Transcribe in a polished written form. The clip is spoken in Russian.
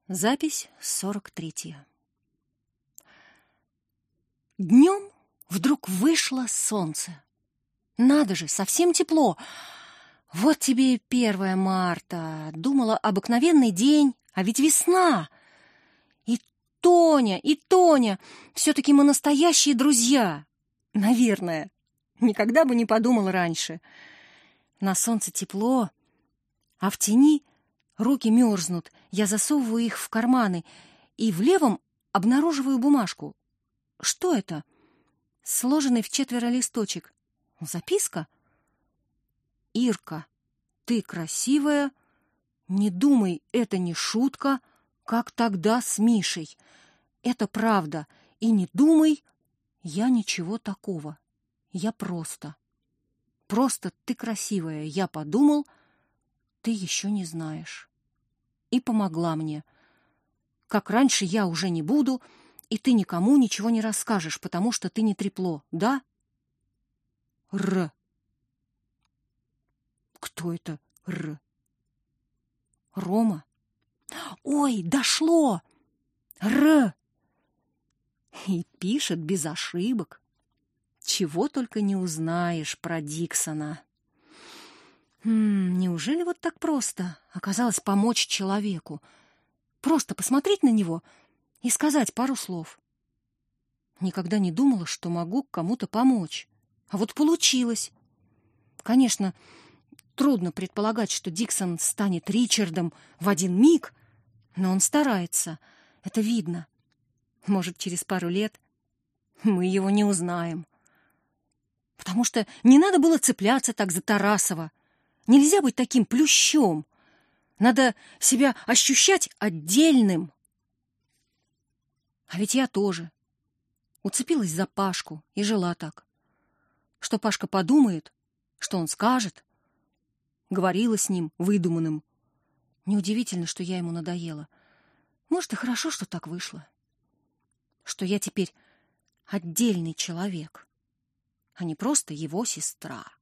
Запись 43. Днем вдруг вышло солнце. Надо же, совсем тепло. Вот тебе и 1 марта. Думала, обыкновенный день, а ведь весна. И Тоня, все-таки мы настоящие друзья. Наверное. Никогда бы не подумала раньше. На солнце тепло, а в тени руки мерзнут. Я засовываю их в карманы и в левом обнаруживаю бумажку. Что это? Сложенный в 4 листочек. Записка? Ирка, ты красивая. Не думай, это не шутка, как тогда с Мишей. Это правда. И не думай, я ничего такого. Я просто ты красивая. Я подумал, ты еще не знаешь. И помогла мне. Как раньше я уже не буду, и ты никому ничего не расскажешь, потому что ты не трепло, да? Р. Кто это Р? Рома? Ой, дошло! Р. И пишет без ошибок. Чего только не узнаешь про Диксона. Неужели вот так просто оказалось помочь человеку? Просто посмотреть на него и сказать пару слов. Никогда не думала, что могу кому-то помочь. А вот получилось. Конечно, трудно предполагать, что Диксон станет Ричардом в один миг, но он старается. Это видно. Может, через пару лет мы его не узнаем. Потому что не надо было цепляться так за Тарасова. Нельзя быть таким плющом. Надо себя ощущать отдельным. А ведь я тоже уцепилась за Пашку и жила так. Что Пашка подумает, что он скажет. Говорила с ним выдуманным. Неудивительно, что я ему надоела. Может, и хорошо, что так вышло. Что я теперь отдельный человек, а не просто его сестра.